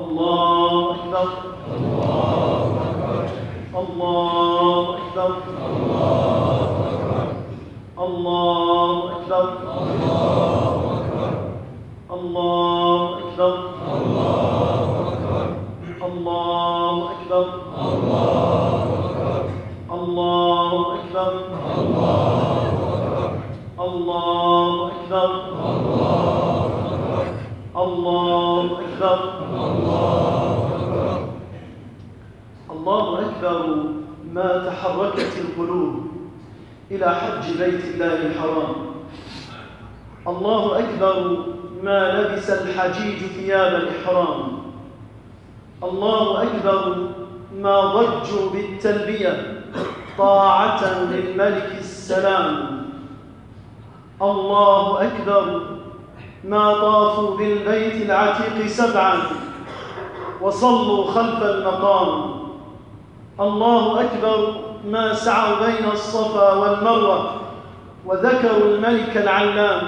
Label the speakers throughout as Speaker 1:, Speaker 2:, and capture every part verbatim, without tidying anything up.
Speaker 1: الله أكبر الله أكبر الله أكبر الله أكبر الله أكبر الله أكبر الله أكبر الله أكبر الله أكبر ما تحركت القلوب إلى حج بيت الله الحرام. الله أكبر ما لبس الحجيج ثياب الإحرام. الله أكبر ما ضجوا بالتلبية طاعة للملك السلام. الله أكبر ما طافوا بالبيت العتيق سبعا وصلوا خلف المقام. الله أكبر ما سعوا بين الصفا والمروة وذكروا الملك العلام.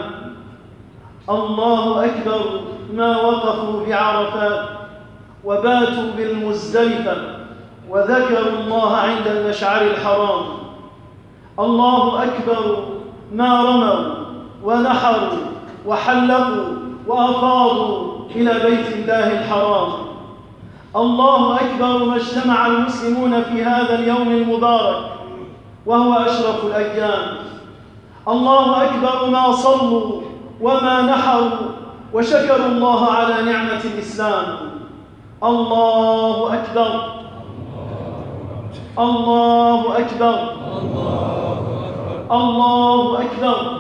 Speaker 1: الله أكبر ما وقفوا بعرفات وباتوا بالمزدلفة وذكروا الله عند المشعر الحرام. الله أكبر ما رموا ونحروا وحلقوا وأفاضوا إلى بيت الله الحرام. الله أكبر ما اجتمع المسلمون في هذا اليوم المبارك وهو أشرف الأيام. الله أكبر ما صلوا وما نحروا وشكروا الله على نعمة الإسلام. الله أكبر الله أكبر الله أكبر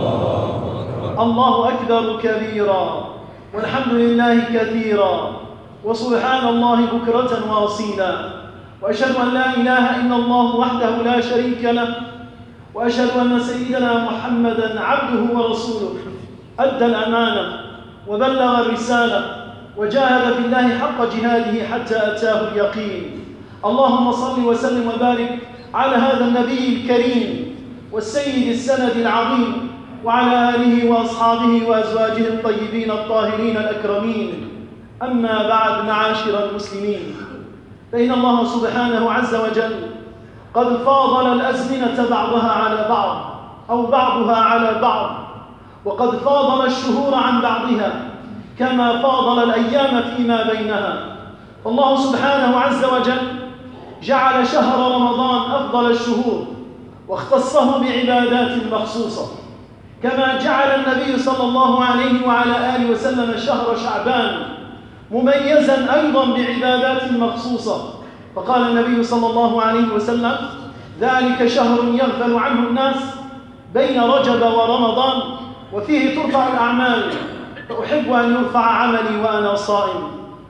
Speaker 1: الله أكبر كبيرا والحمد لله كثيرا وسبحان الله بكرة وأصيلا. وأشهد أن لا إله إلا الله وحده لا شريك له وأشهد أن سيدنا محمدًا عبده ورسوله أدى الأمانة وبلغ الرسالة وجاهد في الله حق جهاده حتى أتاه اليقين. اللهم صل وسلم وبارك على هذا النبي الكريم والسيد السند العظيم وعلى آله وأصحابه وأزواجه الطيبين الطاهرين الأكرمين. أما بعد، معاشر المسلمين، فإن الله سبحانه عز وجل قد فاضل الأزمنة بعضها على بعض أو بعضها على بعض، وقد فاضل الشهور عن بعضها كما فاضل الأيام فيما بينها. الله سبحانه عز وجل جعل شهر رمضان أفضل الشهور واختصه بعبادات مخصوصة، كما جعل النبي صلى الله عليه وعلى آله وسلم شهر شعبان مميزا أيضا بعبادات مخصوصة. فقال النبي صلى الله عليه وسلم: ذلك شهر يغفل عنه الناس بين رجب ورمضان وفيه ترفع الأعمال فأحب أن يرفع عملي وأنا صائم.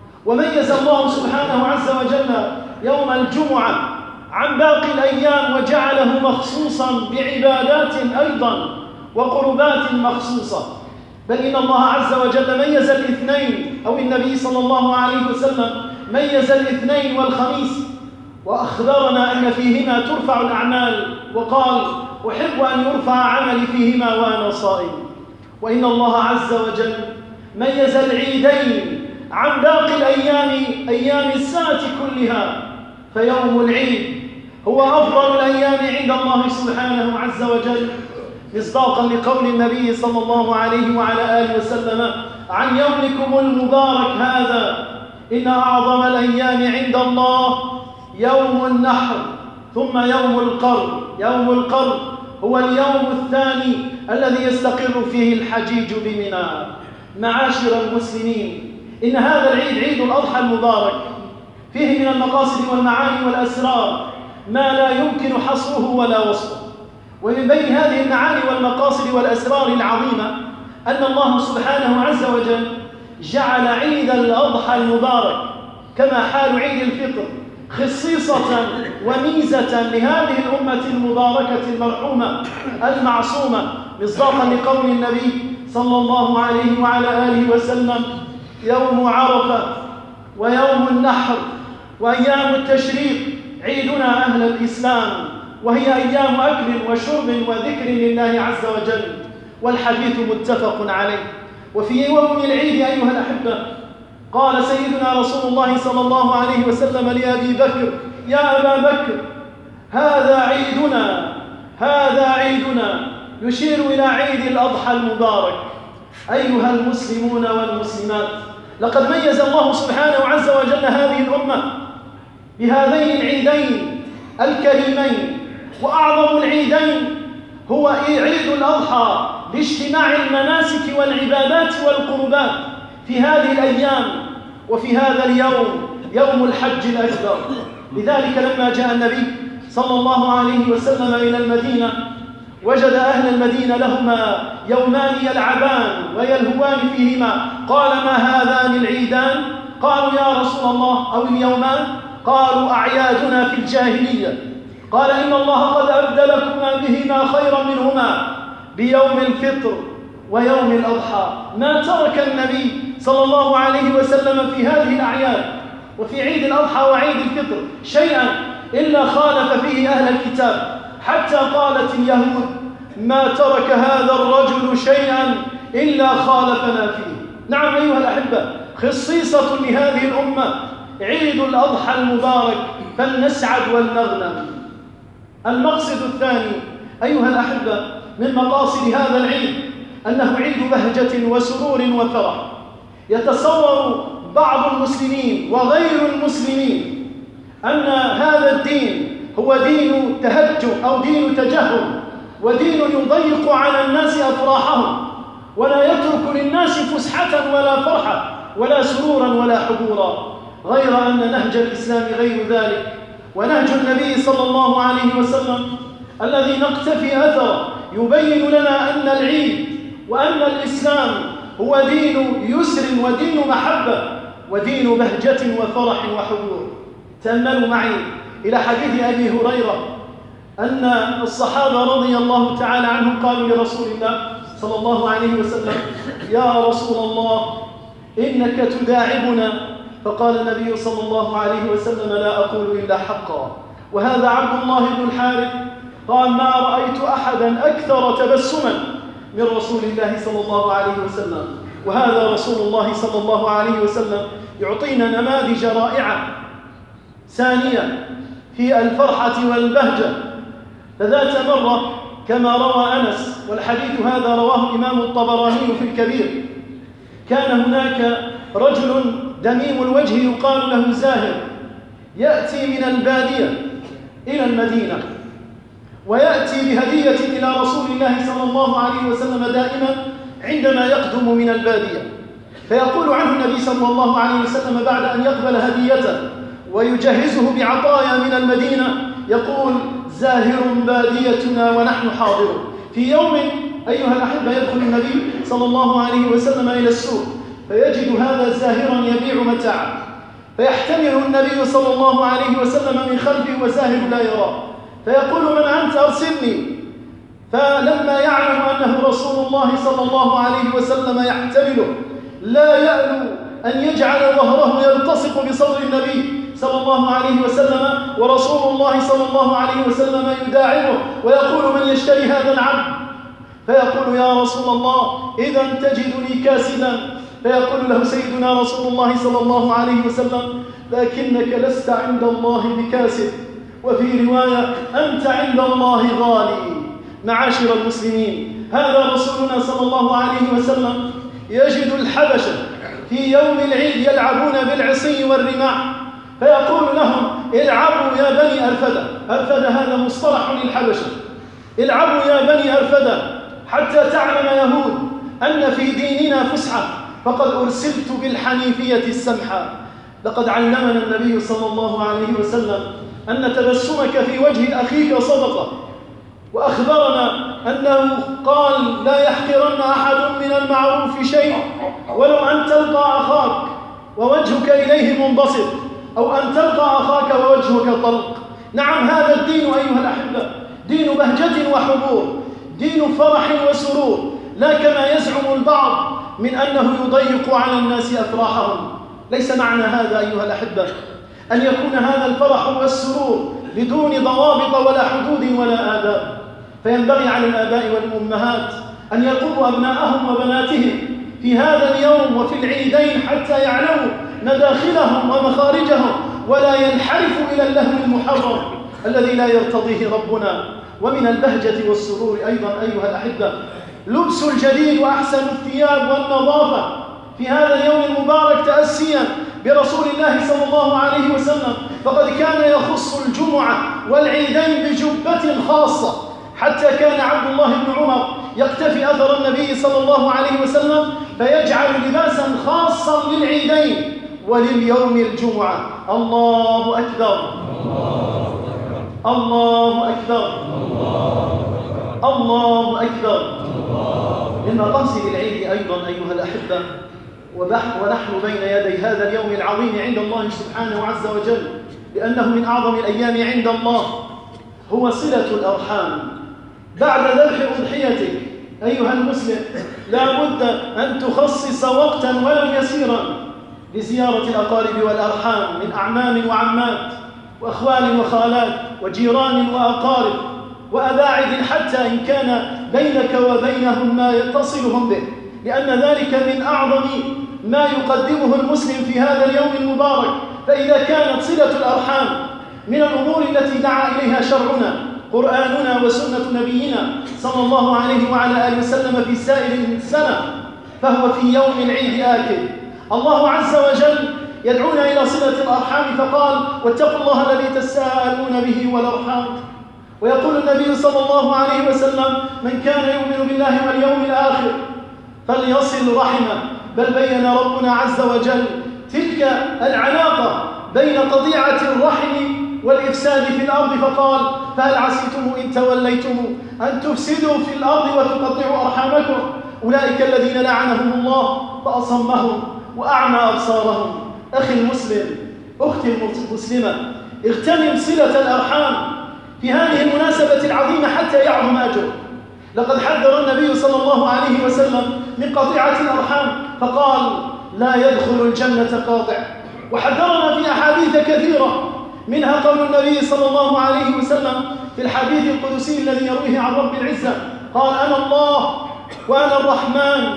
Speaker 1: وميز الله سبحانه عز وجل يوم الجمعة عن باقي الأيام وجعله مخصوصا بعبادات أيضا وقربات مخصوصة. بل إن الله عز وجل ميز الاثنين، أو النبي صلى الله عليه وسلم ميز الاثنين والخميس وأخبرنا أن فيهما ترفع الأعمال، وقال: أحب أن يرفع عملي فيهما وأنا صائم. وإن الله عز وجل ميز العيدين عن باقي الأيام، أيام السنة كلها، فيوم العيد هو أفضل الأيام عند الله سبحانه عز وجل، مصداقا لقول النبي صلى الله عليه وعلى آله وسلم عن يومكم المبارك هذا: إن أعظم الأيام عند الله يوم النحر ثم يوم القر. يوم القر هو اليوم الثاني الذي يستقر فيه الحجيج بمنى. معاشر المسلمين، إن هذا العيد عيد الأضحى المبارك فيه من المقاصد والمعاني والأسرار ما لا يمكن حصره ولا وصفه. ومن بين هذه المعاني والمقاصد والأسرار العظيمة أن الله سبحانه عز وجل جعل عيد الأضحى المبارك كما حال عيد الفطر خصيصة وميزة لهذه الأمة المباركة المرحومة المعصومة، مصداقا لقول النبي صلى الله عليه وعلى آله وسلم: يوم عرفة ويوم النحر وأيام التشريق عيدنا أهل الإسلام، وهي أيام أكل وشرب وذكر لله عز وجل، والحديث متفق عليه. وفي يوم العيد أيها الأحبة قال سيدنا رسول الله صلى الله عليه وسلم لأبي بكر: يا أبا بكر، هذا عيدنا، هذا عيدنا، يشير إلى عيد الأضحى المبارك. أيها المسلمون والمسلمات، لقد ميز الله سبحانه عز وجل هذه الأمة بهذين العيدين الكريمين، وأعظم العيدين هو عيد الأضحى لاجتماع المناسك والعبادات والقربات في هذه الأيام وفي هذا اليوم، يوم الحج الأكبر. لذلك لما جاء النبي صلى الله عليه وسلم إلى المدينة وجد أهل المدينة لهما يومان يلعبان ويلهوان فيهما، قال: ما هذان العيدان؟ قالوا: يا رسول الله، أو اليومان؟ قالوا: أعيادنا في الجاهلية. قال: إن الله قد أبدلكما بهما خيرا منهما بيوم الفطر ويوم الأضحى. ما ترك النبي صلى الله عليه وسلم في هذه الأعياد وفي عيد الأضحى وعيد الفطر شيئا إلا خالف فيه أهل الكتاب، حتى قالت اليهود: ما ترك هذا الرجل شيئا إلا خالفنا فيه. نعم أيها الأحبة، خصيصة لهذه الأمة عيد الأضحى المبارك، فلنسعد ولنغنم. المقصد الثاني أيها الأحبة من مقاصد هذا العيد أنه عيد بهجة وسرور وفرح. يتصور بعض المسلمين وغير المسلمين أن هذا الدين هو دين تهجم أو دين تجهم، ودين يضيق على الناس أفراحهم، ولا يترك للناس فسحة ولا فرحة ولا سرورا ولا حبورا، غير أن نهج الإسلام غير ذلك. ونهج النبي صلى الله عليه وسلم الذي نقتفي أثره يبين لنا أن العيد وأن الإسلام هو دين يسر ودين محبة ودين بهجة وفرح وحبور. تأملوا معي إلى حديث أبي هريرة أن الصحابة رضي الله تعالى عنهم قالوا لرسول الله صلى الله عليه وسلم: يا رسول الله، إنك تداعبنا. فقال النبي صلى الله عليه وسلم: لا أقول إلا حقا. وهذا عبد الله بن الحارث قال: ما رأيت أحدا أكثر تبسما من رسول الله صلى الله عليه وسلم. وهذا رسول الله صلى الله عليه وسلم يعطينا نماذج رائعة ثانية في الفرحة والبهجة. فذات مرة كما روى أنس، والحديث هذا رواه الإمام الطبراني في الكبير، كان هناك رجل دميم الوجه يقال له زاهر، يأتي من البادية إلى المدينة ويأتي بهدية إلى رسول الله صلى الله عليه وسلم دائما عندما يقدم من البادية، فيقول عنه النبي صلى الله عليه وسلم بعد أن يقبل هديته ويجهزه بعطايا من المدينة، يقول: زاهر باديتنا ونحن حاضر. في يوم أيها الأحبة يدخل النبي صلى الله عليه وسلم إلى السوق فيجد هذا زاهرا يبيع متاعا، فيحتمله النبي صلى الله عليه وسلم من خلفه وزاهر لا يراه، فيقول: من أنت؟ أرسلني. فلما يعلم أنه رسول الله صلى الله عليه وسلم يحتمله لا يألو أن يجعل ظهره يلتصق بصدر النبي صلى الله عليه وسلم، ورسول الله صلى الله عليه وسلم يداعبه ويقول: من يشتري هذا العبد؟ فيقول: يا رسول الله، إذا تجدني كاسدا. فيقول له سيدنا رسول الله صلى الله عليه وسلم: لكنك لست عند الله بكاسد، وفي رواية: أنت عند الله غالي. معاشر المسلمين، هذا رسولنا صلى الله عليه وسلم يجد الحبشة في يوم العيد يلعبون بالعصي والرماح، فيقول لهم: العبوا يا بني أرفدة. أرفدة هذا مصطلح للحبشة. العبوا يا بني أرفدة حتى تعلم يهود أن في ديننا فسحة، فقد أرسلت بالحنيفية السمحة. لقد علمنا النبي صلى الله عليه وسلم أن تبسمك في وجه أخيك صدقة، وأخبرنا أنه قال: لا يحقرن أحد من المعروف شيء ولو أن تلقى أخاك ووجهك إليه منبسط، أو أن تلقى أخاك ووجهك طلق. نعم، هذا الدين أيها الأحبة دين بهجة وحبور، دين فرح وسرور، لا كما يزعم البعض من أنه يضيق على الناس أفراحهم. ليس معنى هذا أيها الأحبة أن يكون هذا الفرح والسرور بدون ضوابط ولا حدود ولا آداب. فينبغي على الآباء والأمهات أن يقودوا أبناءهم وبناتهم في هذا اليوم وفي العيدين حتى يعلموا مداخلهم ومخارجهم ولا ينحرفوا إلى اللهو المحرم الذي لا يرتضيه ربنا. ومن البهجة والسرور أيضا أيها الأحبة لبس الجديد وأحسن الثياب والنظافة في هذا اليوم المبارك تأسيا برسول الله صلى الله عليه وسلم، فقد كان يخص الجمعة والعيدين بجبة خاصة، حتى كان عبد الله بن عمر يقتفي أثر النبي صلى الله عليه وسلم فيجعل لباسا خاصا للعيدين ولليوم الجمعة. الله أكبر الله أكبر الله أكبر. من مقاصد العيد أيضا أيها الأحبة ونحن بين يدي هذا اليوم العظيم عند الله سبحانه عز وجل، لأنه من أعظم الأيام عند الله، هو صلة الأرحام. بعد ذبح أضحيتك أيها المسلم لا بد أن تخصص وقتا ولو يسيرا لزيارة الأقارب والأرحام من أعمام وعمات وأخوال وخالات وجيران وأقارب وأباعد، حتى إن كان بينك وبينهم ما يتصلهم به، لأن ذلك من أعظم ما يقدمه المسلم في هذا اليوم المبارك. فإذا كانت صلة الأرحام من الأمور التي دعا إليها شرعنا قرآننا وسنة نبينا صلى الله عليه وعلى آله وسلم في سائر السنة، فهو في يوم العيد آكد. الله عز وجل يدعونا إلى صلة الأرحام فقال: واتقوا الله الذي تساءلون به والأرحام. ويقول النبي صلى الله عليه وسلم: من كان يؤمن بالله واليوم الآخر فليصل رحمه. بل بين ربنا عز وجل تلك العلاقة بين قطيعة الرحم والإفساد في الأرض فقال: فهل عسيتم إن توليتم أن تفسدوا في الأرض وتقطعوا أرحامكم أولئك الذين لعنهم الله فأصمهم وأعمى أبصارهم. أخي المسلم، أختي المسلمة، اغتنم صلة الأرحام في هذه المناسبة العظيمة حتى يعظم أجره. لقد حذر النبي صلى الله عليه وسلم من قطيعة الأرحام فقال: لا يدخل الجنة قاطع. وحذرنا في أحاديث كثيرة، منها قول النبي صلى الله عليه وسلم في الحديث القدسي الذي يرويه عن رب العزة قال: أنا الله وأنا الرحمن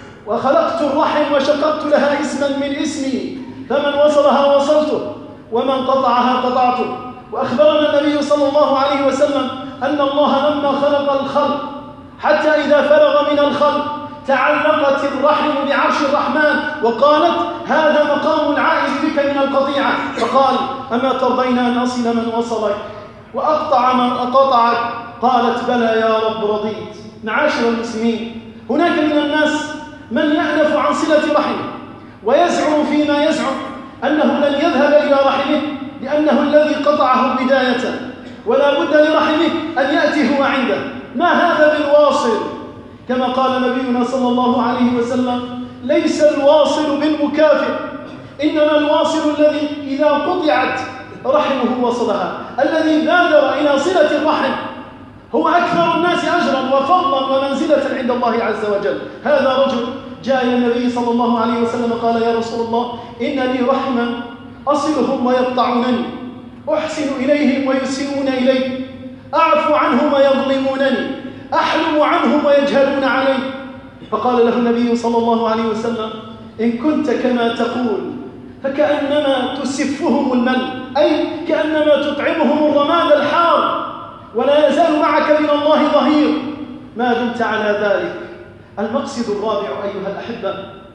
Speaker 1: وخلقت الرحم وشققت لها اسما من اسمي، فمن وصلها وصلته ومن قطعها قطعته. وأخبرنا النبي صلى الله عليه وسلم أن الله لما خلق الخلق حتى إذا فرغ من الخلق تعلقت الرحم بعرش الرحمن وقالت: هذا مقام العائد بك من القطيعة. فقال: أما ترضين أن أصل من وصلك وأقطع من قطعك؟ قالت: بلى يا رب رضيت. معاشر المسلمين، هناك من الناس من يأنف عن صلة رحمه ويزعم فيما يزعم أنه لن يذهب إلى رحمه لأنه الذي قطعه بداية، ولا بد لرحمه أن يأتي هو عنده. ما هذا بالواصل؟ كما قال نبينا صلى الله عليه وسلم: ليس الواصل بالمكافئ، إنما الواصل الذي إذا قطعت رحمه وصلها. الذي بادر إلى صلة الرحم هو أكثر الناس أجرا وفضلا ومنزلة عند الله عز وجل. هذا رجل جاء إلى النبي صلى الله عليه وسلم قال: يا رسول الله، إن لي رحما أصلهم ويقطعونني، أحسن إليهم ويسيئون إلي، أعفو عنهم ويظلمونني، أحلم عنهم ويجهلون علي. فقال له النبي صلى الله عليه وسلم: إن كنت كما تقول فكأنما تسفهم المل، أي كأنما تطعمهم الرماد الحار، ولا يزال معك من الله ظهير ما دمت على ذلك. المقصد الرابع أيها الأحبة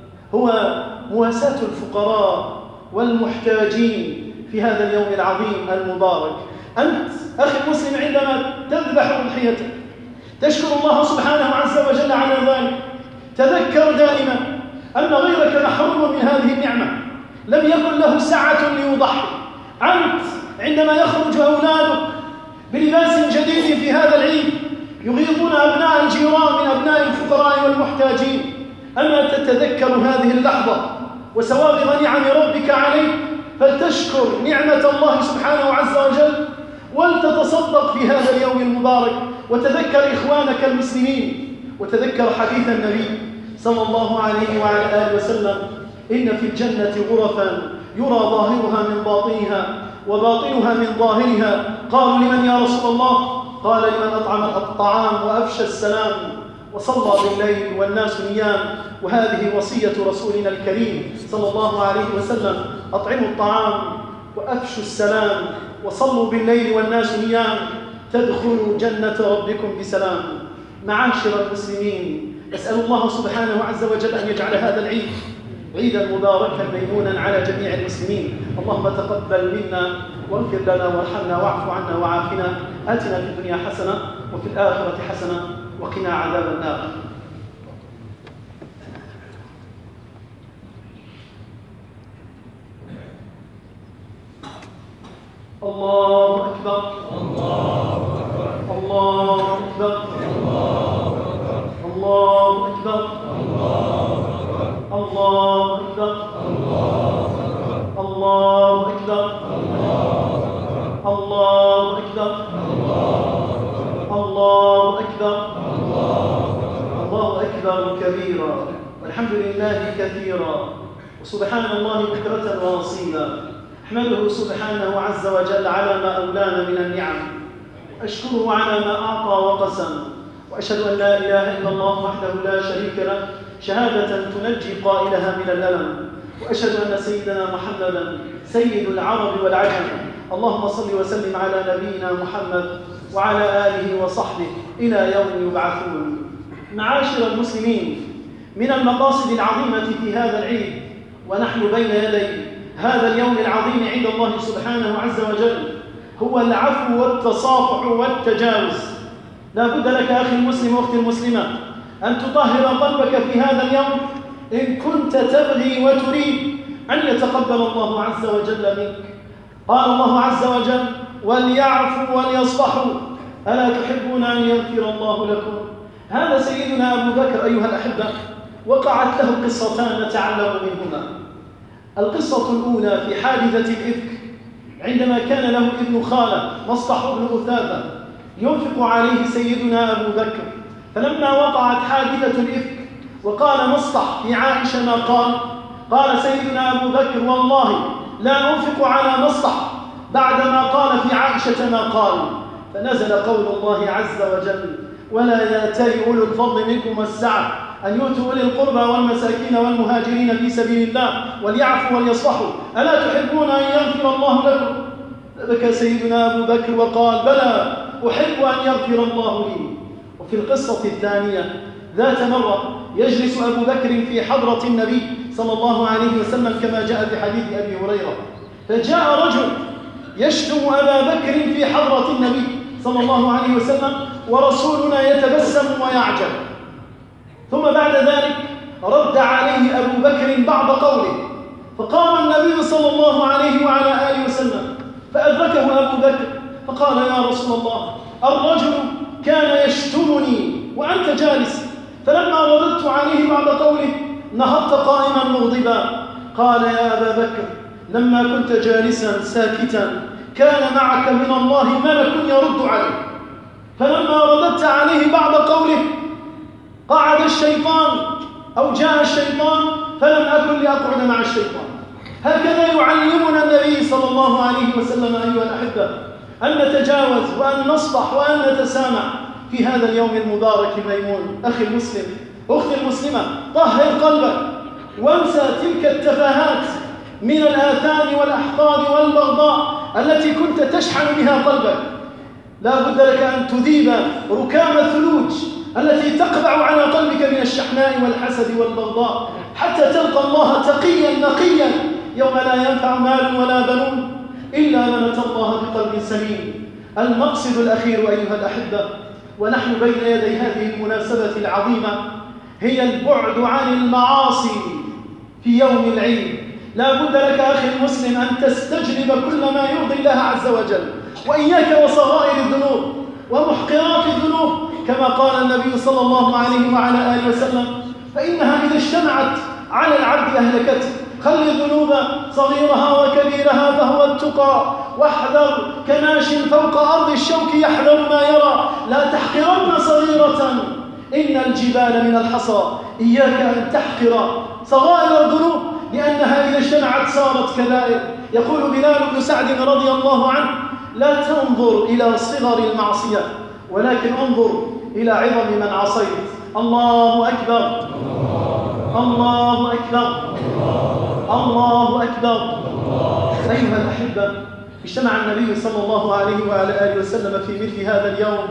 Speaker 1: هو مواساة الفقراء والمحتاجين في هذا اليوم العظيم المبارك. أنت أخي المسلم عندما تذبح أضحيتك تشكر الله سبحانه عز وجل على ذلك. تذكر دائما أن غيرك محروم من هذه النعمة، لم يكن له سعة ليضحي. أنت عندما يخرج أولادك بلباس جديد في هذا العيد يغيظون أبناء الجيران من أبناء الفقراء والمحتاجين، أما تتذكر هذه اللحظة وسوابغ نعم ربك عليك فلتشكر نعمة الله سبحانه عز وجل ولتتصدق في هذا اليوم المبارك. وتذكر إخوانك المسلمين، وتذكر حديث النبي صلى الله عليه وعلى آله وسلم: إن في الجنة غرفا يرى ظاهرها من باطنها وباطنها من ظاهرها. قالوا: لمن يا رسول الله؟ قال: لمن أطعم الطعام وأفشى السلام وصلى بالليل والناس نيام، وهذه وصية رسولنا الكريم صلى الله عليه وسلم: أطعموا الطعام وأفشوا السلام وصلوا بالليل والناس نيام تدخلوا جنة ربكم بسلام. معاشر المسلمين، أسأل الله سبحانه عز وجل أن يجعل هذا العيد عيدا مباركا ميمونا على جميع المسلمين. اللهم تقبل منا واغفر لنا وارحمنا واعف عنا وعافنا. آتنا في الدنيا حسنة وفي الآخرة حسنة وقنا عذاب النار. الله أكبر الله أكبر الله أكبر الله أكبر الله أكبر الله أكبر الله أكبر الله أكبر الله أكبر كبيرا والحمد لله كثيرا وسبحان الله بكرة وأصيلا. أحمده سبحانه عز وجل على ما أولانا من النعم، وأشكره على ما أعطى وقسم، وأشهد أن لا إله إلا الله وحده لا شريك له شهادة تنجي قائلها من الألم، وأشهد أن سيدنا محمدا سيد العرب والعجم. اللهم صل وسلم على نبينا محمد وعلى آله وصحبه إلى يوم يبعثون. معاشر المسلمين، من المقاصد العظيمة في هذا العيد ونحن بين يدي هذا اليوم العظيم عند الله سبحانه عز وجل هو العفو والتصافح والتجاوز. لا بد لك أخي المسلم وأختي المسلمة أن تطهر قلبك في هذا اليوم إن كنت تبغي وتريد أن يتقبل الله عز وجل منك. قال الله عز وجل: وليعفوا وليصفحوا ألا تحبون أن يغفر الله لكم. هذا سيدنا أبو بكر أيها الأحبة وقعت له قصتان نتعلم منهما. القصة الأولى في حادثة الإفك، عندما كان له ابن خالة مصطح بن أثاثة ينفق عليه سيدنا أبو بكر، فلما وقعت حادثة الإفك وقال مصطح في عائشة ما قال، قال سيدنا أبو بكر: والله لا أنفق على مصطح بعدما قال في عائشة ما قال. فنزل قول الله عز وجل: ولا يأتل أولو الفضل منكم والسعة أن يؤتوا أولي القربى والمساكين والمهاجرين في سبيل الله وليعفوا وليصفحوا ألا تحبون أن يغفر الله لكم. بكى سيدنا أبو بكر وقال: بلى أحب أن يغفر الله لي. وفي القصة الثانية ذات مرة يجلس أبو بكر في حضرة النبي صلى الله عليه وسلم كما جاء في حديث أبي هريرة، فجاء رجل يشتم أبا بكر في حضرة النبي صلى الله عليه وسلم ورسولنا يتبسم ويعجب، ثم بعد ذلك رد عليه أبو بكر بعض قوله، فقام النبي صلى الله عليه وعلى آله وسلم فأدركه أبو بكر فقال: يا رسول الله، الرجل كان يشتمني وأنت جالس. فلما رددت عليه بعد قوله نهضت قائما مغضبا. قال: يا أبا بكر، لما كنت جالسا ساكتا كان معك من الله ملك يرد عليه، فلما رددت عليه بعد قوله قعد الشيطان أو جاء الشيطان فلم أكن لأقعد مع الشيطان. هكذا يعلمنا النبي صلى الله عليه وسلم أيها الأحبة أن نتجاوز وأن نصفح وأن نتسامح في هذا اليوم المبارك الميمون. أخي المسلم، أختي المسلمة، طهر قلبك وانسى تلك التفاهات من الآثام والأحقاد والبغضاء التي كنت تشحن بها قلبك. لا بد لك أن تذيب ركام الثلوج التي تقبع على قلبك من الشحناء والحسد والبغضاء حتى تلقى الله تقيا نقيا يوم لا ينفع مال ولا بنون إلا من أتى الله بقلب سليم. المقصد الأخير أيها الأحبة ونحن بين يدي هذه المناسبة العظيمة هي البعد عن المعاصي في يوم العيد. لا بد لك أخي المسلم أن تستجلب كل ما يرضي الله عز وجل، وإياك وصغائر الذنوب ومحقرات الذنوب كما قال النبي صلى الله عليه وعلى آله وسلم: فإنها إذا اجتمعت على العبد أهلكته. خل الذنوب صغيرها وكبيرها فهو التقى، واحذر كماش فوق أرض الشوك يحذر ما يرى. لا تحقرن صغيرة إن الجبال من الحصى. إياك أن تحقر صغائر الذنوب لأنها إذا اجتمعت صارت كبائر. يقول بلال بن سعد رضي الله عنه: لا تنظر إلى صغر المعصية ولكن انظر إلى عظم من عصيت. الله أكبر الله أكبر الله أكبر. أيها الأحبة، اجتمع النبي صلى الله عليه وعلى آله وسلم في مثل هذا اليوم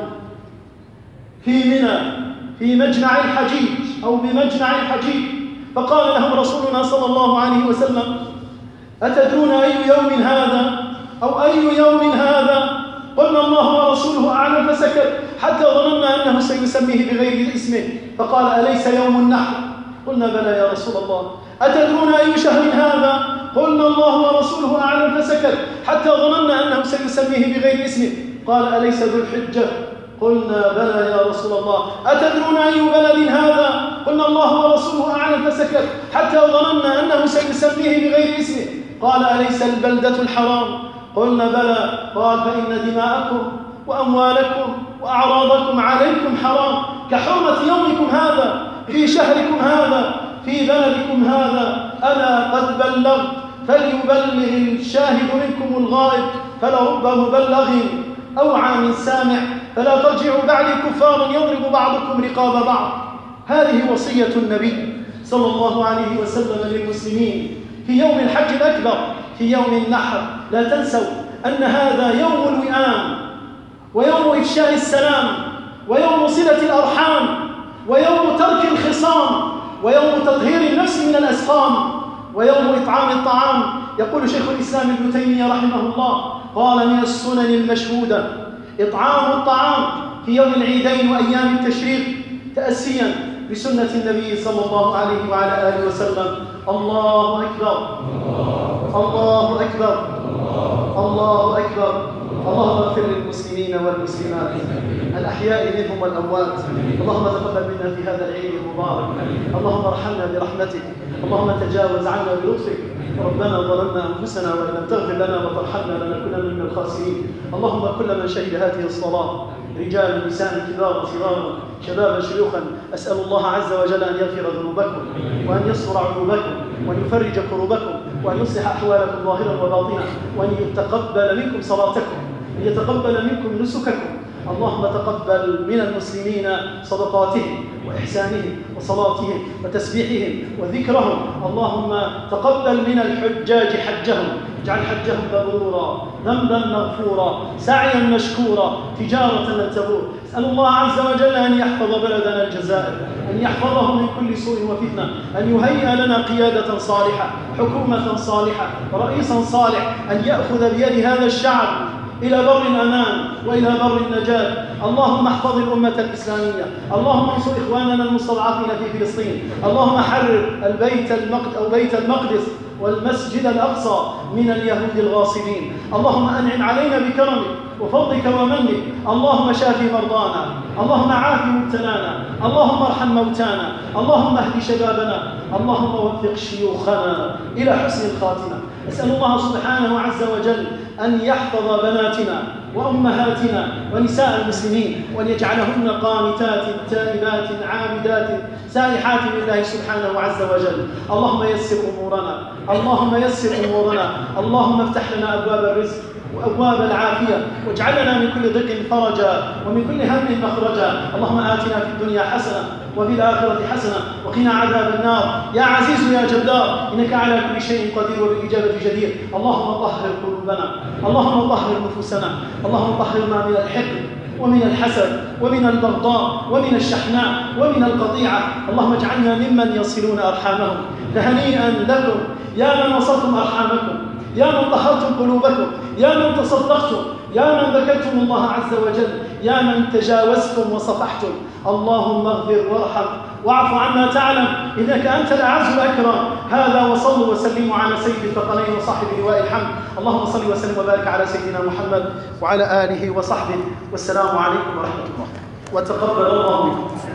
Speaker 1: في منى في مجمع الحجيج أو بمجمع الحجيج، فقال لهم رسولنا صلى الله عليه وسلم: أتدرون أي يوم هذا أو أي يوم هذا؟ قلنا: الله ورسوله أعلم. فسكت حتى ظننا أنه سيسميه بغير اسمه، فقال: أليس يوم النحر؟ قلنا: بلى يا رسول الله. أتدرون أي شهر هذا؟ قلنا: الله ورسوله أعلم. فسكت حتى ظننا أنه سيسميه بغير اسمه، قال: أليس ذو الحجة؟ قلنا: بلى يا رسول الله. أتدرون أي بلد هذا؟ قلنا: الله ورسوله أعلم. فسكت حتى ظننا أنه سيسميه بغير اسمه، قال: أليس البلدة الحرام؟ قلنا: بلى. قال: فإن دماءكم وأموالكم وأعراضكم عليكم حرام كحرمة يومكم هذا في شهركم هذا في بلدكم هذا. أنا قد بلغت، فليبلغ الشاهد منكم الغائب، فلرب مبلغ أوعى من سامع، فلا ترجعوا بعدي كفارا يضرب بعضكم رقاب بعض. هذه وصية النبي صلى الله عليه وسلم للمسلمين في يوم الحج الأكبر، في يوم النحر. لا تنسوا أن هذا يوم الوئام، ويوم إفشاء السلام، ويوم صلة الأرحام، ويوم ترك الخصام، ويوم تطهير النفس من الأسقام، ويوم إطعام الطعام. يقول شيخ الإسلام ابن تيمية رحمه الله: قال: من السنن المشهودة إطعام الطعام في يوم العيدين وأيام التشريق، تأسيا بسنة النبي صلى الله عليه وعلى آله وسلم. الله أكبر الله أكبر الله أكبر. اللهم اغفر للمسلمين والمسلمات الأحياء منهم والأموات. اللهم تقبل منا في هذا العيد المبارك. اللهم ارحمنا برحمتك، اللهم تجاوز عنا بلطفك. ربنا ظلمنا أنفسنا وإن لم تغفر لنا وترحمنا لنكونن من الخاسرين. اللهم كل من شهد هذه الصلاة، رجال نساء كبار صغار شبابا شيوخا، أسأل الله عز وجل أن يغفر ذنوبكم وأن يستر عيوبكم وأن يفرج كروبكم وأن يصلح أحوالكم ظاهرا وباطنا، وأن يتقبل منكم صلاتكم، أن يتقبل منكم نسككم. اللهم تقبل من المسلمين صدقاتهم وإحسانهم وصلاتهم وتسبيحهم وذكرهم. اللهم تقبل من الحجاج حجهم، اجعل حجهم مبرورا، ذنبا مغفورا، سعيا مشكورا، تجارة لن تبور. اسأل الله عز وجل أن يحفظ بلدنا الجزائر، أن يحفظه من كل سوء وفتنة، أن يهيئ لنا قيادة صالحة، حكومة صالحة، رئيسا صالح، أن يأخذ بيد هذا الشعب إلى بر الأمان وإلى بر النجاة. اللهم احفظ الأمة الإسلامية، اللهم انصر إخواننا المستضعفين في فلسطين، اللهم حرر البيت المقدس أو بيت المقدس والمسجد الأقصى من اليهود الغاصبين. اللهم أنعم علينا بكرمك وفضلك ومنك. اللهم شافي مرضانا، اللهم عاف مبتلانا، اللهم ارحم موتانا، اللهم اهد شبابنا، اللهم وفق شيوخنا إلى حسن الخاتمة. أسأل الله سبحانه عز وجل أن يحفظ بناتنا وأمهاتنا ونساء المسلمين، وأن يجعلهن قانتات تائبات عابدات سائحات لله سبحانه عز وجل. اللهم يسر أمورنا، اللهم يسر أمورنا، اللهم افتح لنا أبواب الرزق وأبواب العافية، واجعلنا من كل ضيق فرجا ومن كل هم مخرجا. اللهم آتنا في الدنيا حسنة وفي الآخرة حسنة وقنا عذاب النار. يا عزيز يا جبار، إنك على كل شيء قدير وبالإجابة جدير. اللهم طهر قلوبنا، اللهم طهر نفوسنا، اللهم طهرنا من الحقد ومن الحسد ومن البغضاء ومن الشحناء ومن القطيعة. اللهم اجعلنا ممن يصلون أرحامهم. فهنيئا لكم يا من وصلتم أرحامكم، يا من طهرتم قلوبكم، يا من تصدقتم، يا من ذكرتم الله عز وجل، يا من تجاوزتم وصفحتم. اللهم اغفر وارحم واعف عما تعلم، إنك أنت الأعز الأكرم. هذا وصلوا وسلموا على سيد الثقلين وصاحب لواء الحمد. اللهم صل وسلم وبارك على سيدنا محمد وعلى آله وصحبه، والسلام عليكم ورحمة الله، وتقبل الله منكم.